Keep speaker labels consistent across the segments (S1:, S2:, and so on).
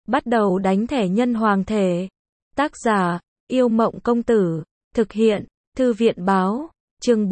S1: Bắt đầu đánh thẻ nhân hoàng thể. Tác giả, Yêu Mộng Công Tử. Thực hiện, Thư viện Báo. Chương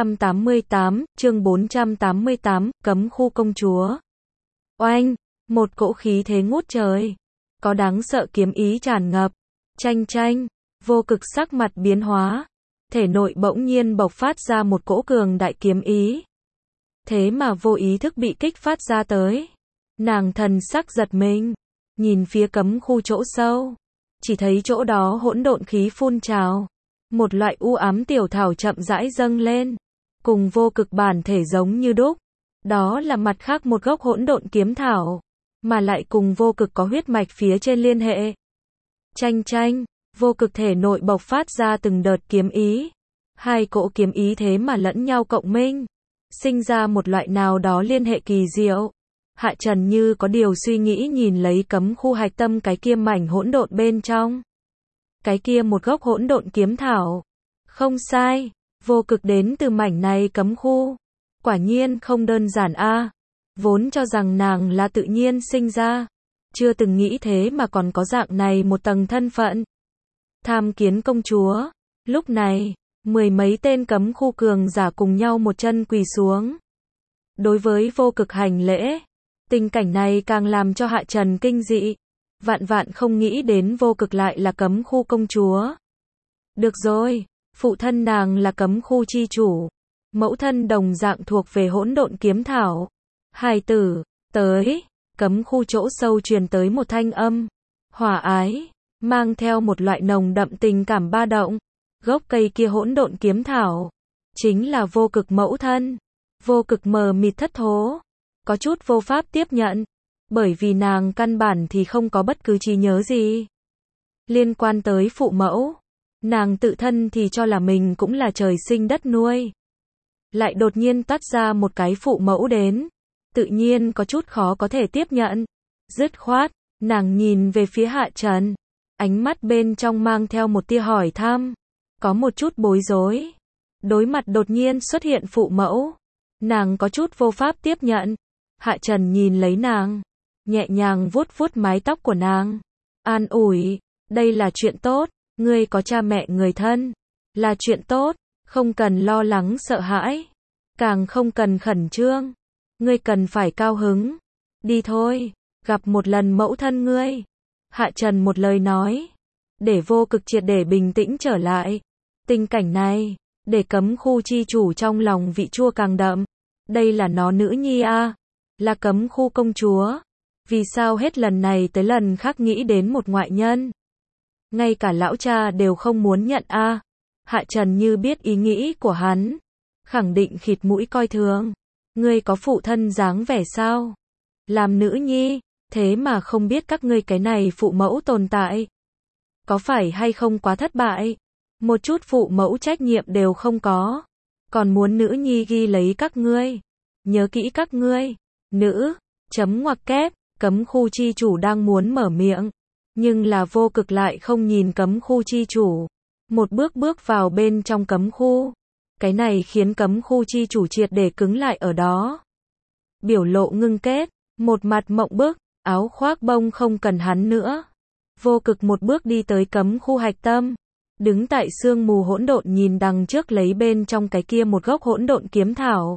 S1: 488, Cấm khu công chúa. Oanh, một cỗ khí thế ngút trời. Có đáng sợ kiếm ý tràn ngập. Chanh chanh, Vô Cực sắc mặt biến hóa. Thể nội bỗng nhiên bộc phát ra một cỗ cường đại kiếm ý. Thế mà vô ý thức bị kích phát ra tới. Nàng thần sắc giật mình. Nhìn phía cấm khu chỗ sâu. Chỉ thấy chỗ đó hỗn độn khí phun trào. Một loại u ám tiểu thảo chậm rãi dâng lên. Cùng vô cực bản thể giống như đúc. Đó là mặt khác một gốc hỗn độn kiếm thảo. Mà lại cùng vô cực có huyết mạch phía trên liên hệ. Chanh chanh, vô cực thể nội bộc phát ra từng đợt kiếm ý. Hai cỗ kiếm ý thế mà lẫn nhau cộng minh. Sinh ra một loại nào đó liên hệ kỳ diệu. Hạ Trần như có điều suy nghĩ nhìn lấy cấm khu hạch tâm cái kia mảnh hỗn độn bên trong. Cái kia một gốc hỗn độn kiếm thảo. Không sai, vô cực đến từ mảnh này cấm khu. Quả nhiên không đơn giản a. Vốn cho rằng nàng là tự nhiên sinh ra. Chưa từng nghĩ thế mà còn có dạng này một tầng thân phận. Tham Kiến công chúa. Lúc này, mười mấy tên cấm khu cường giả cùng nhau một chân quỳ xuống. Đối với vô cực hành lễ. Tình cảnh này càng làm cho Hạ Trần kinh dị. Vạn vạn không nghĩ đến vô cực lại là cấm khu công chúa. Được rồi, phụ thân nàng là cấm khu chi chủ. Mẫu thân đồng dạng thuộc về hỗn độn kiếm thảo. Hài tử, tới, cấm khu chỗ sâu truyền tới một thanh âm. Hòa ái, mang theo một loại nồng đậm tình cảm ba động. Gốc cây kia hỗn độn kiếm thảo. Chính là vô cực mẫu thân. Vô cực mờ mịt thất thố. Có chút vô pháp tiếp nhận. Bởi vì nàng căn bản thì không có bất cứ trí nhớ gì. Liên quan tới phụ mẫu. Nàng tự thân thì cho là mình cũng là trời sinh đất nuôi. Lại đột nhiên toát ra một cái phụ mẫu đến. Tự nhiên có chút khó có thể tiếp nhận. Dứt khoát, nàng nhìn về phía Hạ Trần. Ánh mắt bên trong mang theo một tia hỏi thăm. Có một chút bối rối. Đối mặt đột nhiên xuất hiện phụ mẫu. Nàng có chút vô pháp tiếp nhận. Hạ Trần nhìn lấy nàng. Nhẹ nhàng vuốt vuốt mái tóc của nàng. An ủi. Đây là chuyện tốt. Ngươi có cha mẹ người thân. Là chuyện tốt. Không cần lo lắng sợ hãi. Càng không cần khẩn trương. Ngươi cần phải cao hứng. Đi thôi. Gặp một lần mẫu thân ngươi. Hạ Trần một lời nói. Để vô cực triệt để bình tĩnh trở lại. Tình cảnh này. Để cấm khu chi chủ trong lòng vị chua càng đậm. Đây là nó nữ nhi a. Là cấm khu công chúa. Vì sao hết lần này tới lần khác nghĩ đến một ngoại nhân. Ngay cả lão cha đều không muốn nhận a. Hạ Trần như biết ý nghĩ của hắn. Khẳng định khịt mũi coi thường. Ngươi có phụ thân dáng vẻ sao? Làm nữ nhi, thế mà không biết các ngươi cái này phụ mẫu tồn tại. Có phải hay không quá thất bại? Một chút phụ mẫu trách nhiệm đều không có. Còn muốn nữ nhi ghi lấy các ngươi. Nhớ kỹ các ngươi. Nữ, chấm ngoặc kép, cấm khu chi chủ đang muốn mở miệng. Nhưng là vô cực lại không nhìn cấm khu chi chủ. Một bước bước vào bên trong cấm khu. Cái này khiến cấm khu chi chủ triệt để cứng lại ở đó. Biểu lộ ngưng kết, một mặt mộng bức, áo khoác bông không cần hắn nữa. Vô cực một bước đi tới cấm khu hạch tâm. Đứng tại sương mù hỗn độn nhìn đằng trước lấy bên trong cái kia một gốc hỗn độn kiếm thảo.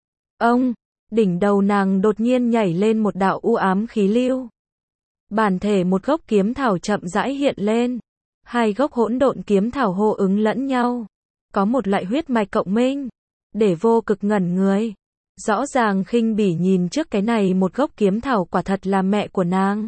S1: Ông, đỉnh đầu nàng đột nhiên nhảy lên một đạo u ám khí lưu. Bản thể một gốc kiếm thảo chậm rãi hiện lên. Hai gốc hỗn độn kiếm thảo hô ứng lẫn nhau. Có một loại huyết mạch cộng minh. Để vô cực ngẩn người. Rõ ràng khinh bỉ nhìn trước cái này một gốc kiếm thảo quả thật là mẹ của nàng.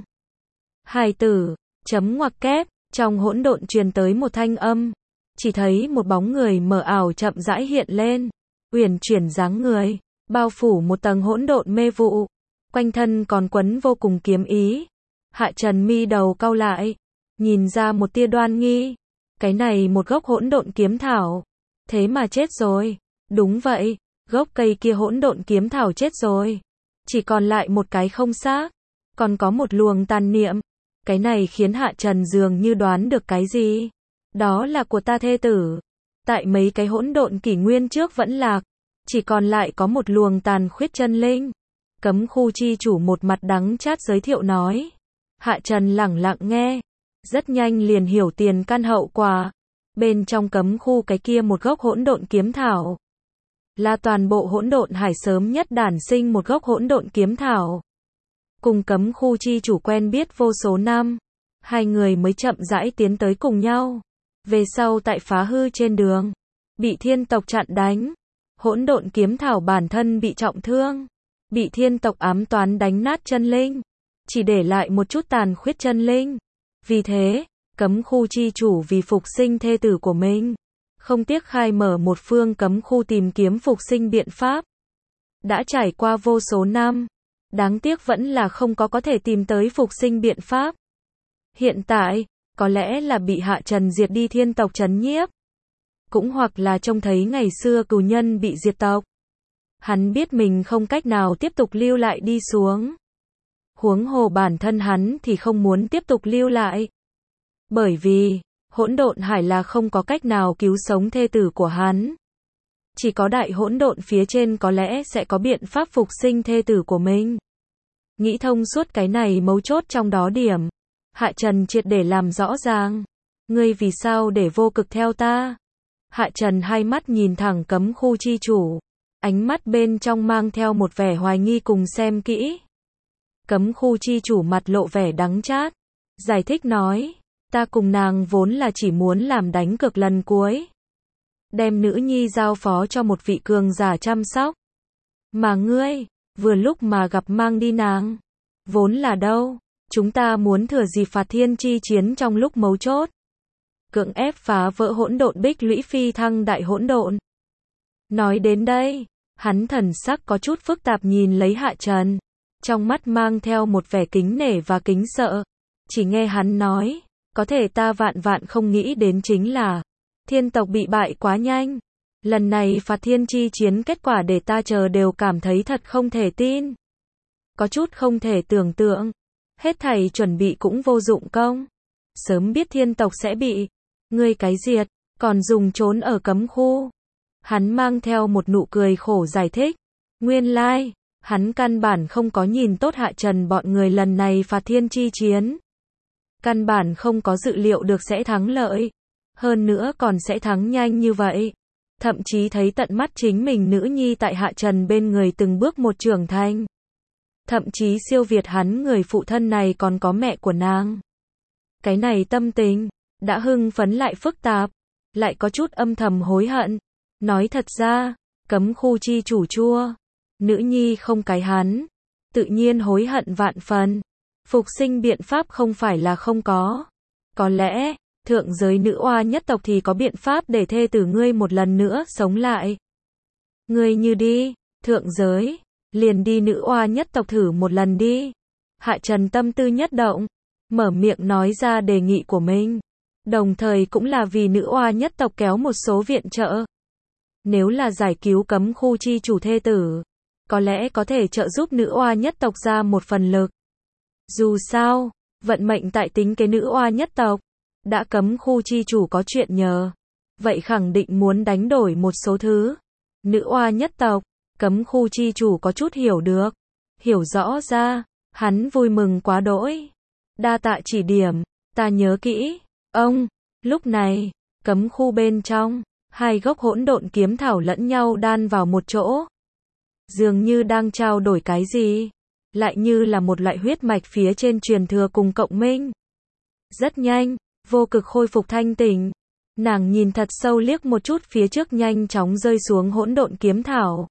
S1: Hài tử, chấm ngoặc kép, trong hỗn độn truyền tới một thanh âm. Chỉ thấy một bóng người mờ ảo chậm rãi hiện lên. Uyển chuyển dáng người. Bao phủ một tầng hỗn độn mê vụ. Quanh thân còn quấn vô cùng kiếm ý. Hạ Trần mi đầu cau lại. Nhìn ra một tia đoan nghi. Cái này một gốc hỗn độn kiếm thảo. Thế mà chết rồi. Đúng vậy. Gốc cây kia hỗn độn kiếm thảo chết rồi. Chỉ còn lại một cái không xác. Còn có một luồng tàn niệm. Cái này khiến Hạ Trần dường như đoán được cái gì. Đó là của ta thê tử. Tại mấy cái hỗn độn kỷ nguyên trước vẫn lạc. Chỉ còn lại có một luồng tàn khuyết chân linh. Cấm khu chi chủ một mặt đắng chát giới thiệu nói. Hạ Trần lẳng lặng nghe, rất nhanh liền hiểu tiền căn hậu quả. Bên trong cấm khu cái kia một gốc hỗn độn kiếm thảo, là toàn bộ hỗn độn hải sớm nhất đản sinh một gốc hỗn độn kiếm thảo. Cùng cấm khu chi chủ quen biết vô số năm, hai người mới chậm rãi tiến tới cùng nhau. Về sau tại phá hư trên đường, bị thiên tộc chặn đánh, hỗn độn kiếm thảo bản thân bị trọng thương, bị thiên tộc ám toán đánh nát chân linh, chỉ để lại một chút tàn khuyết chân linh. Vì thế, cấm khu chi chủ vì phục sinh thê tử của mình, không tiếc khai mở một phương cấm khu tìm kiếm phục sinh biện pháp. Đã trải qua vô số năm, đáng tiếc vẫn là không có thể tìm tới phục sinh biện pháp. Hiện tại, có lẽ là bị Hạ Trần diệt đi thiên tộc trấn nhiếp, cũng hoặc là trông thấy ngày xưa cừu nhân bị diệt tộc. Hắn biết mình không cách nào tiếp tục lưu lại đi xuống. Huống hồ bản thân hắn thì không muốn tiếp tục lưu lại. Bởi vì, hỗn độn hải là không có cách nào cứu sống thê tử của hắn. Chỉ có đại hỗn độn phía trên có lẽ sẽ có biện pháp phục sinh thê tử của mình. Nghĩ thông suốt cái này mấu chốt trong đó điểm, Hạ Trần triệt để làm rõ ràng. Ngươi vì sao để vô cực theo ta? Hạ Trần hai mắt nhìn thẳng cấm khu chi chủ, ánh mắt bên trong mang theo một vẻ hoài nghi cùng xem kỹ. Cấm khu chi chủ mặt lộ vẻ đắng chát, giải thích nói, ta cùng nàng vốn là chỉ muốn làm đánh cược lần cuối, đem nữ nhi giao phó cho một vị cường giả chăm sóc. Mà ngươi, vừa lúc mà gặp mang đi nàng. Vốn là đâu, chúng ta muốn thừa dịp phạt thiên chi chiến trong lúc mấu chốt, cưỡng ép phá vỡ hỗn độn bích lũy phi thăng đại hỗn độn. Nói đến đây, hắn thần sắc có chút phức tạp nhìn lấy Hạ Trần, trong mắt mang theo một vẻ kính nể và kính sợ. Chỉ nghe hắn nói, có thể ta vạn vạn không nghĩ đến chính là, thiên tộc bị bại quá nhanh. Lần này phạt thiên chi chiến kết quả để ta chờ đều cảm thấy thật không thể tin. Có chút không thể tưởng tượng, hết thảy chuẩn bị cũng vô dụng công. Sớm biết thiên tộc sẽ bị ngươi cái diệt, còn dùng trốn ở cấm khu. Hắn mang theo một nụ cười khổ giải thích, nguyên lai, hắn căn bản không có nhìn tốt Hạ Trần bọn người lần này phạt thiên chi chiến. Căn bản không có dự liệu được sẽ thắng lợi, hơn nữa còn sẽ thắng nhanh như vậy. Thậm chí thấy tận mắt chính mình nữ nhi tại Hạ Trần bên người từng bước một trưởng thành. Thậm chí siêu việt hắn người phụ thân này còn có mẹ của nàng. Cái này tâm tình, đã hưng phấn lại phức tạp, lại có chút âm thầm hối hận. Nói thật ra, cấm khu chi chủ chua, nữ nhi không cái hắn, tự nhiên hối hận vạn phần. Phục sinh biện pháp không phải là không có. Có lẽ, thượng giới nữ oa nhất tộc thì có biện pháp để thê tử ngươi một lần nữa sống lại. Ngươi như đi, thượng giới, liền đi nữ oa nhất tộc thử một lần đi. Hạ Trần tâm tư nhất động, mở miệng nói ra đề nghị của mình. Đồng thời cũng là vì nữ oa nhất tộc kéo một số viện trợ. Nếu là giải cứu cấm khu chi chủ thê tử, có lẽ có thể trợ giúp nữ oa nhất tộc ra một phần lực. Dù sao, vận mệnh tại tính cái nữ oa nhất tộc, đã cấm khu chi chủ có chuyện nhờ, vậy khẳng định muốn đánh đổi một số thứ. Nữ oa nhất tộc, cấm khu chi chủ có chút hiểu được, hiểu rõ ra, hắn vui mừng quá đỗi. Đa tạ chỉ điểm, ta nhớ kỹ. Ông, lúc này, cấm khu bên trong, hai gốc hỗn độn kiếm thảo lẫn nhau đan vào một chỗ. Dường như đang trao đổi cái gì, lại như là một loại huyết mạch phía trên truyền thừa cùng cộng minh. Rất nhanh, vô cực khôi phục thanh tỉnh. Nàng nhìn thật sâu liếc một chút phía trước nhanh chóng rơi xuống hỗn độn kiếm thảo.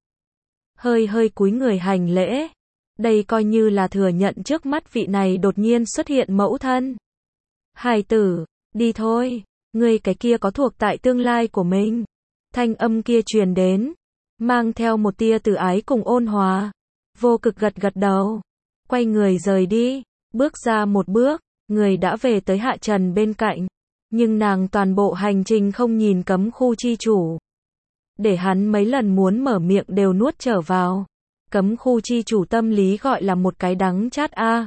S1: Hơi hơi cúi người hành lễ. Đây coi như là thừa nhận trước mắt vị này đột nhiên xuất hiện mẫu thân. Hài tử, đi thôi, ngươi cái kia có thuộc tại tương lai của mình. Thanh âm kia truyền đến, mang theo một tia từ ái cùng ôn hòa. Vô cực gật gật đầu, quay người rời đi, bước ra một bước, người đã về tới Hạ Trần bên cạnh. Nhưng nàng toàn bộ hành trình không nhìn cấm khu chi chủ. Để hắn mấy lần muốn mở miệng đều nuốt trở vào. Cấm khu chi chủ tâm lý gọi là một cái đắng chát a.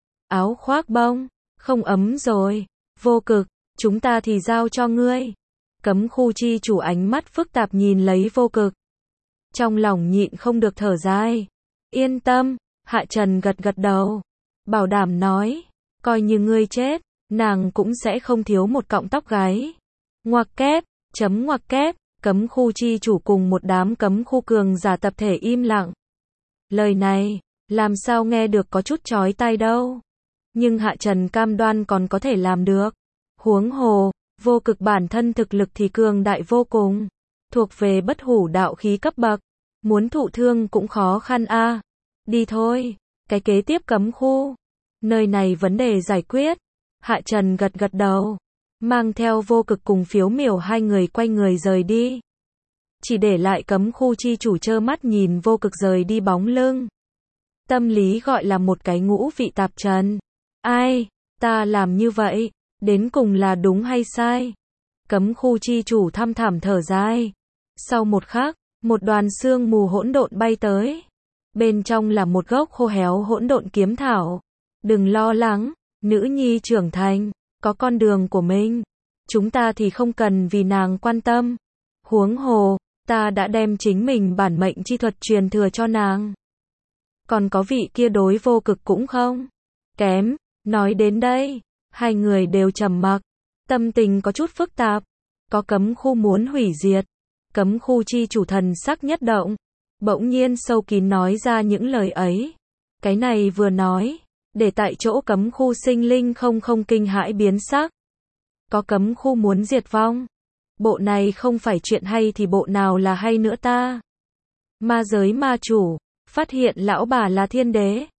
S1: Áo khoác bông, không ấm rồi. Vô cực, chúng ta thì giao cho ngươi. Cấm khu chi chủ ánh mắt phức tạp nhìn lấy vô cực. Trong lòng nhịn không được thở dài. Yên tâm, Hạ Trần gật gật đầu. Bảo đảm nói, Coi như ngươi chết, nàng cũng sẽ không thiếu một cọng tóc gáy. Ngoặc kép, ngoặc kép, cấm khu chi chủ cùng một đám cấm khu cường giả tập thể im lặng. Lời này, làm sao nghe được có chút chói tai đâu. Nhưng Hạ Trần cam đoan còn có thể làm được. Huống hồ, vô cực bản thân thực lực thì cường đại vô cùng. Thuộc về bất hủ đạo khí cấp bậc. Muốn thụ thương cũng khó khăn a. Đi thôi, cái kế tiếp cấm khu. Nơi này vấn đề giải quyết. Hạ Trần gật gật đầu. Mang theo vô cực cùng Phiếu Miểu hai người quay người rời đi. Chỉ để lại cấm khu chi chủ trơ mắt nhìn vô cực rời đi bóng lưng. Tâm lý gọi là một cái ngũ vị tạp trần. Ai, ta làm như vậy, đến cùng là đúng hay sai? Cấm khu chi chủ thăm thẳm thở dài. Sau một khắc, một đoàn sương mù hỗn độn bay tới. Bên trong là một gốc khô héo hỗn độn kiếm thảo. Đừng lo lắng, nữ nhi trưởng thành, có con đường của mình. Chúng ta thì không cần vì nàng quan tâm. Huống hồ, ta đã đem chính mình bản mệnh chi thuật truyền thừa cho nàng. Còn có vị kia đối vô cực cũng không kém. Nói đến đây, hai người đều trầm mặc, tâm tình có chút phức tạp. Có cấm khu muốn hủy diệt. Cấm khu chi chủ thần sắc nhất động, bỗng nhiên sâu kín nói ra những lời ấy. Cái này vừa nói, để tại chỗ cấm khu sinh linh không kinh hãi biến sắc. Có cấm khu muốn diệt vong. Bộ này không phải chuyện hay thì bộ nào là hay nữa ta? Ma giới ma chủ, phát hiện lão bà là thiên đế.